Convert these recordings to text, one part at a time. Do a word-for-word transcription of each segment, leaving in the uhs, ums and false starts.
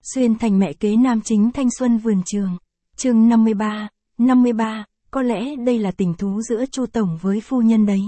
Xuyên thành mẹ kế nam chính thanh xuân vườn trường. Chương năm mươi ba, năm mươi ba, có lẽ đây là tình thú giữa Chu tổng với phu nhân đấy.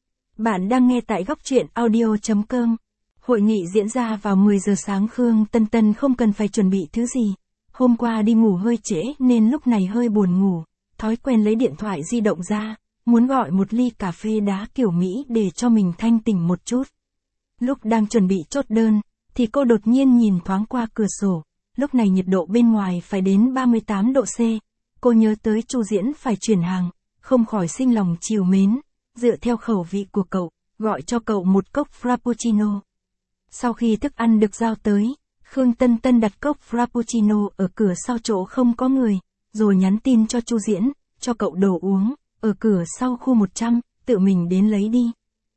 Bạn đang nghe tại góc truyện audio chấm com. Hội nghị diễn ra vào mười giờ sáng. Khương Tân Tân không cần phải chuẩn bị thứ gì. Hôm qua đi ngủ hơi trễ nên lúc này hơi buồn ngủ. Thói quen lấy điện thoại di động ra, muốn gọi một ly cà phê đá kiểu Mỹ để cho mình thanh tỉnh một chút. Lúc đang chuẩn bị chốt đơn, thì cô đột nhiên nhìn thoáng qua cửa sổ. Lúc này nhiệt độ bên ngoài phải đến ba mươi tám độ C. Cô nhớ tới Chu Diễn phải chuyển hàng, không khỏi sinh lòng trìu mến. Dựa theo khẩu vị của cậu, gọi cho cậu một cốc Frappuccino. Sau khi thức ăn được giao tới, Khương Tân Tân đặt cốc Frappuccino ở cửa sau chỗ không có người, rồi nhắn tin cho Chu Diễn, cho cậu đồ uống, ở cửa sau khu một trăm, tự mình đến lấy đi.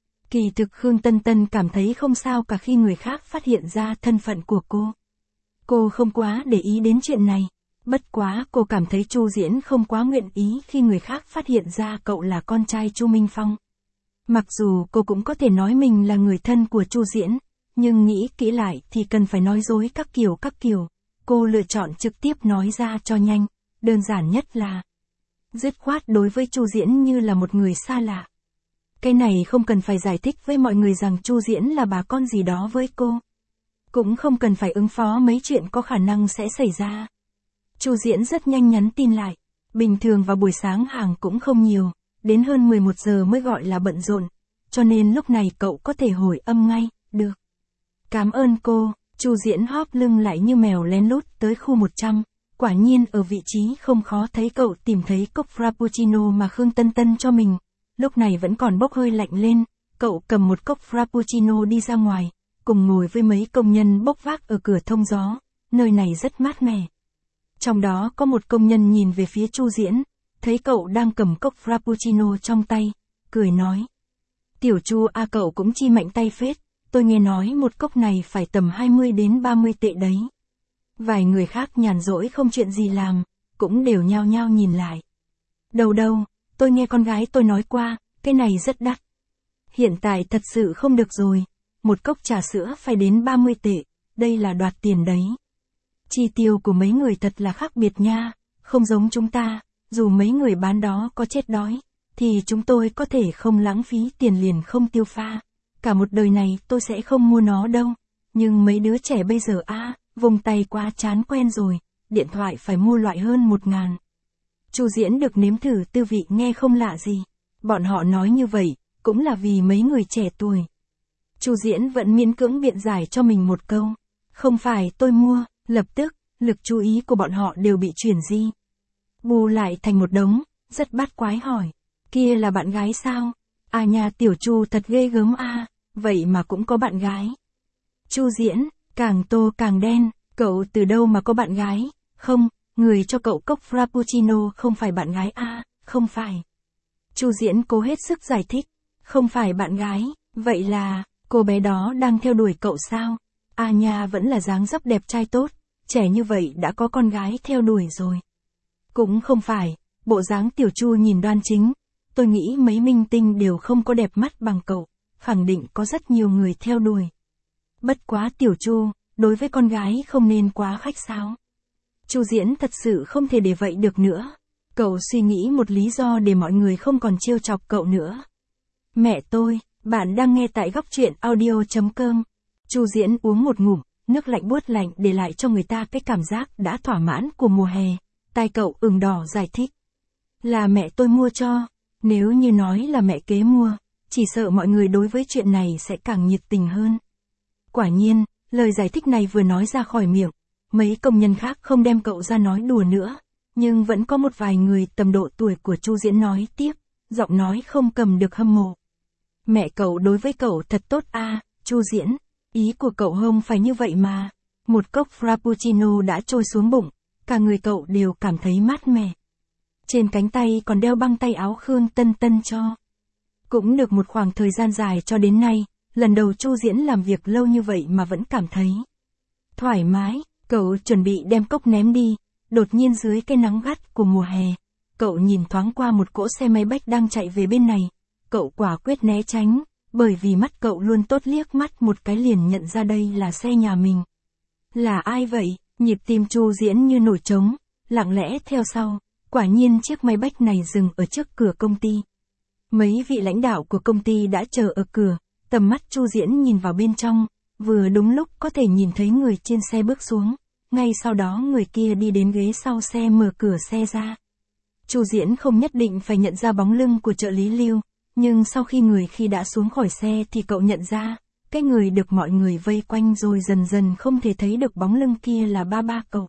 Kỳ thực Khương Tân Tân cảm thấy không sao cả khi người khác phát hiện ra thân phận của cô. Cô không quá để ý đến chuyện này, bất quá cô cảm thấy Chu Diễn không quá nguyện ý khi người khác phát hiện ra cậu là con trai Chu Minh Phong. Mặc dù cô cũng có thể nói mình là người thân của Chu Diễn, nhưng nghĩ kỹ lại thì cần phải nói dối các kiểu các kiểu. Cô lựa chọn trực tiếp nói ra cho nhanh, đơn giản nhất là dứt khoát đối với Chu Diễn như là một người xa lạ. Cái này không cần phải giải thích với mọi người rằng Chu Diễn là bà con gì đó với cô. Cũng không cần phải ứng phó mấy chuyện có khả năng sẽ xảy ra. Chu Diễn rất nhanh nhắn tin lại. Bình thường vào buổi sáng hàng cũng không nhiều, đến hơn mười một giờ mới gọi là bận rộn, cho nên lúc này cậu có thể hồi âm ngay, được. Cảm ơn cô. Chu Diễn hóp lưng lại như mèo lén lút tới khu một trăm. Quả nhiên ở vị trí không khó thấy cậu tìm thấy cốc Frappuccino mà Khương Tân Tân cho mình. Lúc này vẫn còn bốc hơi lạnh lên, cậu cầm một cốc Frappuccino đi ra ngoài, cùng ngồi với mấy công nhân bốc vác ở cửa thông gió, nơi này rất mát mẻ. Trong đó có một công nhân nhìn về phía Chu Diễn, thấy cậu đang cầm cốc Frappuccino trong tay, cười nói. Tiểu Chu a cậu cũng chi mạnh tay phết, tôi nghe nói một cốc này phải tầm hai mươi đến ba mươi tệ đấy. Vài người khác nhàn rỗi không chuyện gì làm, cũng đều nhao nhao nhìn lại. Đâu đâu, tôi nghe con gái tôi nói qua, cái này rất đắt. Hiện tại thật sự không được rồi, một cốc trà sữa phải đến ba mươi tệ, đây là đoạt tiền đấy. Chi tiêu của mấy người thật là khác biệt nha, không giống chúng ta, dù mấy người bán đó có chết đói, thì chúng tôi có thể không lãng phí tiền liền không tiêu pha. Cả một đời này tôi sẽ không mua nó đâu, nhưng mấy đứa trẻ bây giờ a, à, vùng tay quá chán quen rồi, điện thoại phải mua loại hơn một ngàn. Chu Diễn được nếm thử tư vị nghe không lạ gì, bọn họ nói như vậy, cũng là vì mấy người trẻ tuổi. Chu Diễn vẫn miễn cưỡng biện giải cho mình một câu, không phải tôi mua, lập tức, lực chú ý của bọn họ đều bị chuyển di. Bù lại thành một đống, rất bát quái hỏi, kia là bạn gái sao? À nhà tiểu Chu thật ghê gớm a, à, vậy mà cũng có bạn gái. Chu Diễn, càng tô càng đen, cậu từ đâu mà có bạn gái? Không, người cho cậu cốc Frappuccino không phải bạn gái a, à, không phải. Chu Diễn cố hết sức giải thích, không phải bạn gái, vậy là cô bé đó đang theo đuổi cậu sao? À nhà vẫn là dáng dấp đẹp trai tốt, trẻ như vậy đã có con gái theo đuổi rồi. Cũng không phải, bộ dáng tiểu Chu nhìn đoan chính, tôi nghĩ mấy minh tinh đều không có đẹp mắt bằng cậu, khẳng định có rất nhiều người theo đuổi. Bất quá tiểu Chu, đối với con gái không nên quá khách sáo. Chu Diễn thật sự không thể để vậy được nữa. Cậu suy nghĩ một lý do để mọi người không còn trêu chọc cậu nữa. Mẹ tôi, bạn đang nghe tại góc truyện audio chấm com. Chu Diễn uống một ngụm, nước lạnh buốt lạnh để lại cho người ta cái cảm giác đã thỏa mãn của mùa hè. Tai cậu ửng đỏ giải thích. Là mẹ tôi mua cho, nếu như nói là mẹ kế mua, chỉ sợ mọi người đối với chuyện này sẽ càng nhiệt tình hơn. Quả nhiên, lời giải thích này vừa nói ra khỏi miệng, mấy công nhân khác không đem cậu ra nói đùa nữa, nhưng vẫn có một vài người tầm độ tuổi của Chu Diễn nói tiếp, giọng nói không cầm được hâm mộ. Mẹ cậu đối với cậu thật tốt a, à, Chu Diễn, ý của cậu không phải như vậy mà. Một cốc Frappuccino đã trôi xuống bụng, cả người cậu đều cảm thấy mát mẻ. Trên cánh tay còn đeo băng tay áo Khương Tân Tân cho. Cũng được một khoảng thời gian dài cho đến nay, lần đầu Chu Diễn làm việc lâu như vậy mà vẫn cảm thấy thoải mái. Cậu chuẩn bị đem cốc ném đi, đột nhiên dưới cái nắng gắt của mùa hè, cậu nhìn thoáng qua một cỗ xe máy bách đang chạy về bên này. Cậu quả quyết né tránh, bởi vì mắt cậu luôn tốt liếc mắt một cái liền nhận ra đây là xe nhà mình. Là ai vậy? Nhịp tim Chu Diễn như nổi trống, lặng lẽ theo sau, quả nhiên chiếc máy bách này dừng ở trước cửa công ty. Mấy vị lãnh đạo của công ty đã chờ ở cửa, tầm mắt Chu Diễn nhìn vào bên trong, vừa đúng lúc có thể nhìn thấy người trên xe bước xuống, ngay sau đó người kia đi đến ghế sau xe mở cửa xe ra. Chu Diễn không nhất định phải nhận ra bóng lưng của trợ lý Lưu, nhưng sau khi người khi đã xuống khỏi xe thì cậu nhận ra, cái người được mọi người vây quanh rồi dần dần không thể thấy được bóng lưng kia là ba ba cậu.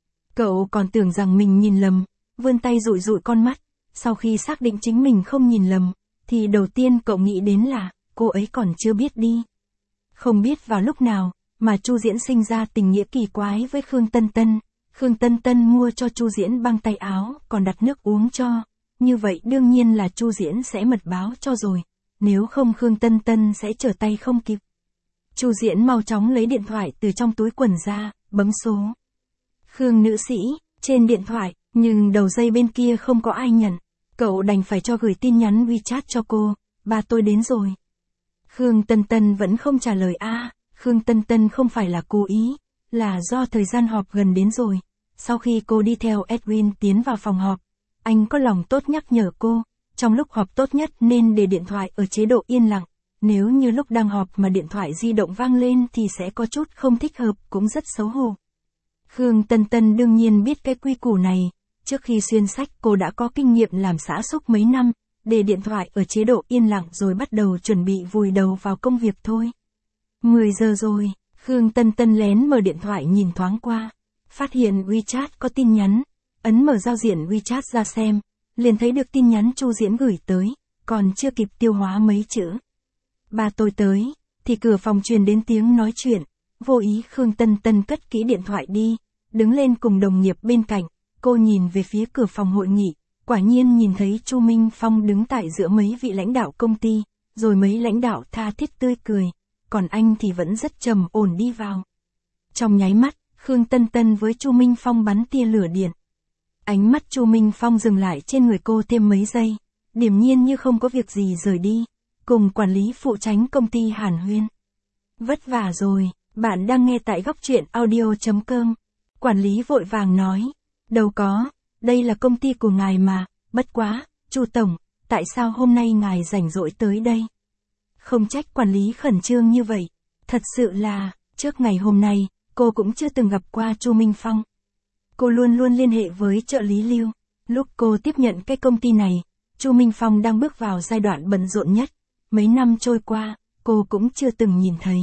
Cậu còn tưởng rằng mình nhìn lầm, vươn tay dụi dụi con mắt, sau khi xác định chính mình không nhìn lầm, thì đầu tiên cậu nghĩ đến là, cô ấy còn chưa biết đi. Không biết vào lúc nào, mà Chu Diễn sinh ra tình nghĩa kỳ quái với Khương Tân Tân. Khương Tân Tân mua cho Chu Diễn băng tay áo, còn đặt nước uống cho. Như vậy đương nhiên là Chu Diễn sẽ mật báo cho rồi, nếu không Khương Tân Tân sẽ trở tay không kịp. Chu Diễn mau chóng lấy điện thoại từ trong túi quần ra, bấm số. Khương nữ sĩ, trên điện thoại, nhưng đầu dây bên kia không có ai nhận. Cậu đành phải cho gửi tin nhắn WeChat cho cô, ba tôi đến rồi. Khương Tân Tân vẫn không trả lời a, à, Khương Tân Tân không phải là cố ý, là do thời gian họp gần đến rồi. Sau khi cô đi theo Edwin tiến vào phòng họp, anh có lòng tốt nhắc nhở cô, trong lúc họp tốt nhất nên để điện thoại ở chế độ yên lặng. Nếu như lúc đang họp mà điện thoại di động vang lên thì sẽ có chút không thích hợp, cũng rất xấu hổ. Khương Tân Tân đương nhiên biết cái quy củ này, trước khi xuyên sách cô đã có kinh nghiệm làm xã xúc mấy năm, để điện thoại ở chế độ yên lặng rồi bắt đầu chuẩn bị vùi đầu vào công việc thôi. mười giờ rồi, Khương Tân Tân lén mở điện thoại nhìn thoáng qua, phát hiện WeChat có tin nhắn, ấn mở giao diện WeChat ra xem, liền thấy được tin nhắn Chu Diễn gửi tới, còn chưa kịp tiêu hóa mấy chữ. Ba tôi tới, thì cửa phòng truyền đến tiếng nói chuyện, vô ý Khương Tân Tân cất kỹ điện thoại đi, đứng lên cùng đồng nghiệp bên cạnh, cô nhìn về phía cửa phòng hội nghị, quả nhiên nhìn thấy Chu Minh Phong đứng tại giữa mấy vị lãnh đạo công ty, rồi mấy lãnh đạo tha thiết tươi cười, còn anh thì vẫn rất trầm ổn đi vào. Trong nháy mắt, Khương Tân Tân với Chu Minh Phong bắn tia lửa điện. Ánh mắt Chu Minh Phong dừng lại trên người cô thêm mấy giây, điềm nhiên như không có việc gì rời đi, cùng quản lý phụ trách công ty hàn huyên. Vất vả rồi, bạn đang nghe tại góc truyện audio chấm com. Quản lý vội vàng nói, đâu có, đây là công ty của ngài mà, bất quá, Chu Tổng, tại sao hôm nay ngài rảnh rỗi tới đây? Không trách quản lý khẩn trương như vậy, thật sự là, trước ngày hôm nay, cô cũng chưa từng gặp qua Chu Minh Phong. Cô luôn luôn liên hệ với trợ lý Lưu, lúc cô tiếp nhận cái công ty này, Chu Minh Phong đang bước vào giai đoạn bận rộn nhất, mấy năm trôi qua, cô cũng chưa từng nhìn thấy.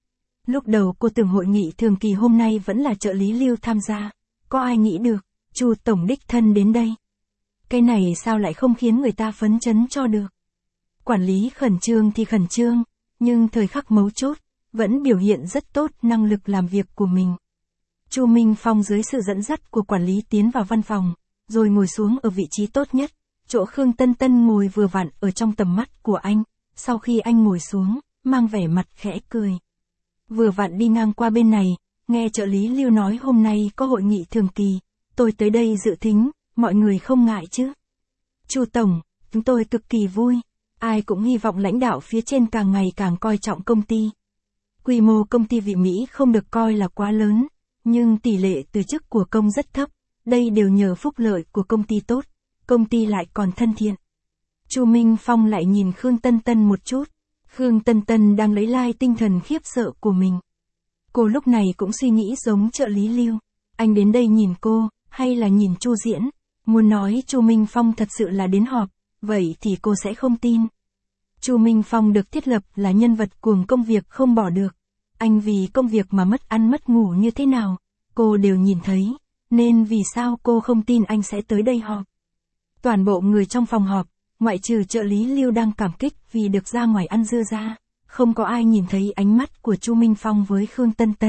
Lúc đầu cô tưởng hội nghị thường kỳ hôm nay vẫn là trợ lý Lưu tham gia, có ai nghĩ được, Chu Tổng đích thân đến đây. Cái này sao lại không khiến người ta phấn chấn cho được. Quản lý khẩn trương thì khẩn trương, nhưng thời khắc mấu chốt, vẫn biểu hiện rất tốt năng lực làm việc của mình. Chu Minh Phong dưới sự dẫn dắt của quản lý tiến vào văn phòng, rồi ngồi xuống ở vị trí tốt nhất, chỗ Khương Tân Tân ngồi vừa vặn ở trong tầm mắt của anh, sau khi anh ngồi xuống, mang vẻ mặt khẽ cười. Vừa vặn đi ngang qua bên này, nghe trợ lý Lưu nói hôm nay có hội nghị thường kỳ, tôi tới đây dự thính, mọi người không ngại chứ. Chu Tổng, chúng tôi cực kỳ vui, ai cũng hy vọng lãnh đạo phía trên càng ngày càng coi trọng công ty. Quy mô công ty Vị Mỹ không được coi là quá lớn, nhưng tỷ lệ từ chức của công rất thấp, đây đều nhờ phúc lợi của công ty tốt, công ty lại còn thân thiện. Chu Minh Phong lại nhìn Khương Tân Tân một chút, Khương Tân Tân đang lấy lại tinh thần khiếp sợ của mình. Cô lúc này cũng suy nghĩ giống trợ lý Lưu, anh đến đây nhìn cô, hay là nhìn Chu Diễn, muốn nói Chu Minh Phong thật sự là đến họp, vậy thì cô sẽ không tin. Chu Minh Phong được thiết lập là nhân vật cuồng công việc không bỏ được, anh vì công việc mà mất ăn mất ngủ như thế nào, cô đều nhìn thấy, nên vì sao cô không tin anh sẽ tới đây họp. Toàn bộ người trong phòng họp, ngoại trừ trợ lý Lưu đang cảm kích vì được ra ngoài ăn dưa ra, không có ai nhìn thấy ánh mắt của Chu Minh Phong với Khương Tân Tân.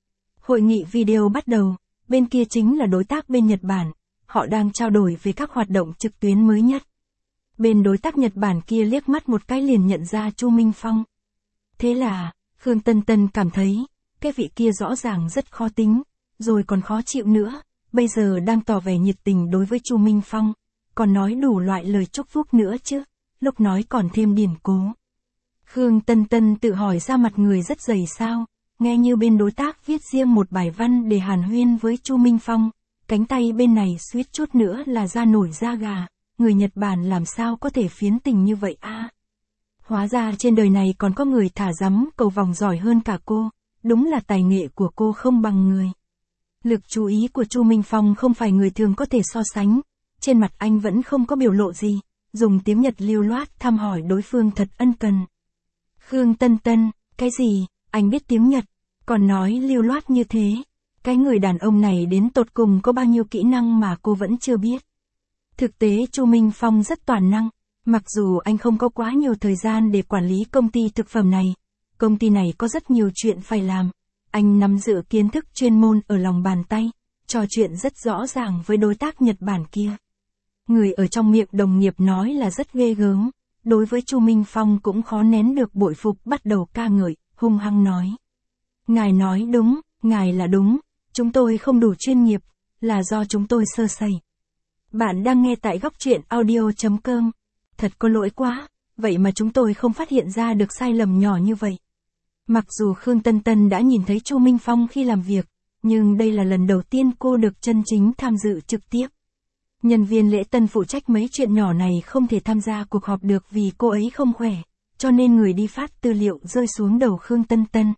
Hội nghị video bắt đầu, bên kia chính là đối tác bên Nhật Bản, họ đang trao đổi về các hoạt động trực tuyến mới nhất. Bên đối tác Nhật Bản kia liếc mắt một cái liền nhận ra Chu Minh Phong. Thế là, Khương Tân Tân cảm thấy, cái vị kia rõ ràng rất khó tính, rồi còn khó chịu nữa, bây giờ đang tỏ vẻ nhiệt tình đối với Chu Minh Phong, còn nói đủ loại lời chúc phúc nữa chứ, lúc nói còn thêm điển cố. Khương Tân Tân tự hỏi ra mặt người rất dày sao, nghe như bên đối tác viết riêng một bài văn để hàn huyên với Chu Minh Phong, cánh tay bên này suýt chút nữa là ra nổi da gà, người Nhật Bản làm sao có thể phiến tình như vậy a? Hóa ra trên đời này còn có người thả rắm cầu vòng giỏi hơn cả cô, đúng là tài nghệ của cô không bằng người. Lực chú ý của Chu Minh Phong không phải người thường có thể so sánh, trên mặt anh vẫn không có biểu lộ gì, dùng tiếng Nhật lưu loát thăm hỏi đối phương thật ân cần. Khương Tân Tân, cái gì, anh biết tiếng Nhật, còn nói lưu loát như thế, cái người đàn ông này đến tột cùng có bao nhiêu kỹ năng mà cô vẫn chưa biết. Thực tế Chu Minh Phong rất toàn năng, mặc dù anh không có quá nhiều thời gian để quản lý công ty thực phẩm này, công ty này có rất nhiều chuyện phải làm, anh nắm giữ kiến thức chuyên môn ở lòng bàn tay, trò chuyện rất rõ ràng với đối tác Nhật Bản kia. Người ở trong miệng đồng nghiệp nói là rất ghê gớm, đối với Chu Minh Phong cũng khó nén được bội phục, bắt đầu ca ngợi, hung hăng nói. Ngài nói đúng, ngài là đúng, chúng tôi không đủ chuyên nghiệp, là do chúng tôi sơ sẩy. Bạn đang nghe tại góc truyện audio chấm com. Thật có lỗi quá, vậy mà chúng tôi không phát hiện ra được sai lầm nhỏ như vậy. Mặc dù Khương Tân Tân đã nhìn thấy Chu Minh Phong khi làm việc, nhưng đây là lần đầu tiên cô được chân chính tham dự trực tiếp. Nhân viên lễ tân phụ trách mấy chuyện nhỏ này không thể tham gia cuộc họp được vì cô ấy không khỏe, cho nên người đi phát tư liệu rơi xuống đầu Khương Tân Tân.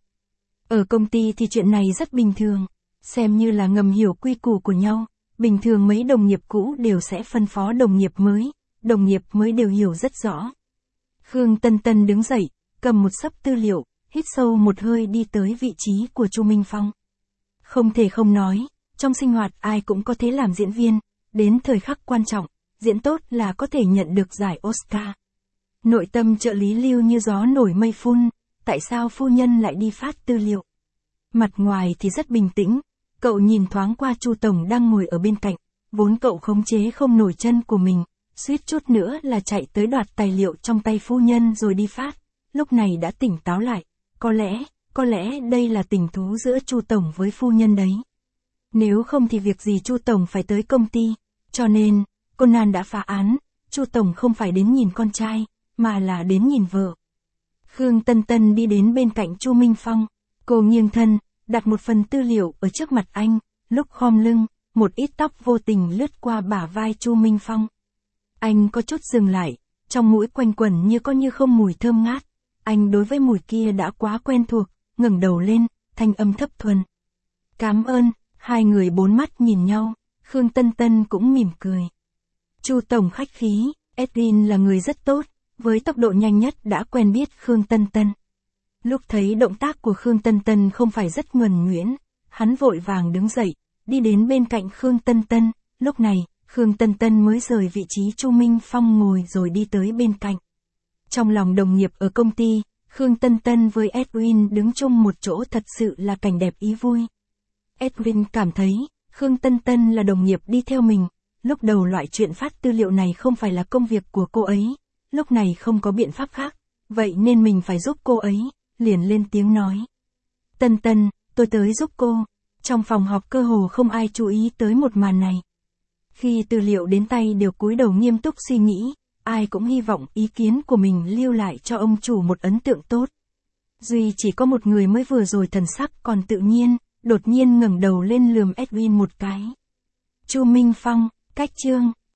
Ở công ty thì chuyện này rất bình thường, xem như là ngầm hiểu quy củ của nhau, bình thường mấy đồng nghiệp cũ đều sẽ phân phó đồng nghiệp mới, đồng nghiệp mới đều hiểu rất rõ. Khương Tân Tân đứng dậy, cầm một xấp tư liệu, hít sâu một hơi đi tới vị trí của Chu Minh Phong. Không thể không nói, trong sinh hoạt ai cũng có thể làm diễn viên, đến thời khắc quan trọng, diễn tốt là có thể nhận được giải Oscar. Nội tâm trợ lý Lưu như gió nổi mây phun, tại sao phu nhân lại đi phát tư liệu? Mặt ngoài thì rất bình tĩnh, cậu nhìn thoáng qua Chu tổng đang ngồi ở bên cạnh, vốn cậu khống chế không nổi chân của mình, suýt chút nữa là chạy tới đoạt tài liệu trong tay phu nhân rồi đi phát, lúc này đã tỉnh táo lại, có lẽ, có lẽ đây là tình thú giữa Chu tổng với phu nhân đấy. Nếu không thì việc gì Chu tổng phải tới công ty, cho nên, Conan đã phá án, Chu tổng không phải đến nhìn con trai, mà là đến nhìn vợ. Khương Tân Tân đi đến bên cạnh Chu Minh Phong, cô nghiêng thân, đặt một phần tư liệu ở trước mặt anh, lúc khom lưng, một ít tóc vô tình lướt qua bả vai Chu Minh Phong. Anh có chút dừng lại, trong mũi quanh quẩn như có như không mùi thơm ngát, anh đối với mùi kia đã quá quen thuộc, ngẩng đầu lên, thanh âm thấp thuần. Cảm ơn, hai người bốn mắt nhìn nhau, Khương Tân Tân cũng mỉm cười. Chu tổng khách khí, Edwin là người rất tốt, với tốc độ nhanh nhất đã quen biết Khương Tân Tân. Lúc thấy động tác của Khương Tân Tân không phải rất nhuần nhuyễn, hắn vội vàng đứng dậy, đi đến bên cạnh Khương Tân Tân, lúc này, Khương Tân Tân mới rời vị trí Chu Minh Phong ngồi rồi đi tới bên cạnh. Trong lòng đồng nghiệp ở công ty, Khương Tân Tân với Edwin đứng chung một chỗ thật sự là cảnh đẹp ý vui. Edwin cảm thấy, Khương Tân Tân là đồng nghiệp đi theo mình, lúc đầu loại chuyện phát tư liệu này không phải là công việc của cô ấy, lúc này không có biện pháp khác, vậy nên mình phải giúp cô ấy, liền lên tiếng nói. Tân Tân, tôi tới giúp cô. Trong phòng họp cơ hồ không ai chú ý tới một màn này. Khi tư liệu đến tay đều cúi đầu nghiêm túc suy nghĩ, ai cũng hy vọng ý kiến của mình lưu lại cho ông chủ một ấn tượng tốt. Duy chỉ có một người mới vừa rồi thần sắc còn tự nhiên, đột nhiên ngẩng đầu lên lườm Edwin một cái. Chu Minh Phong, cách chương.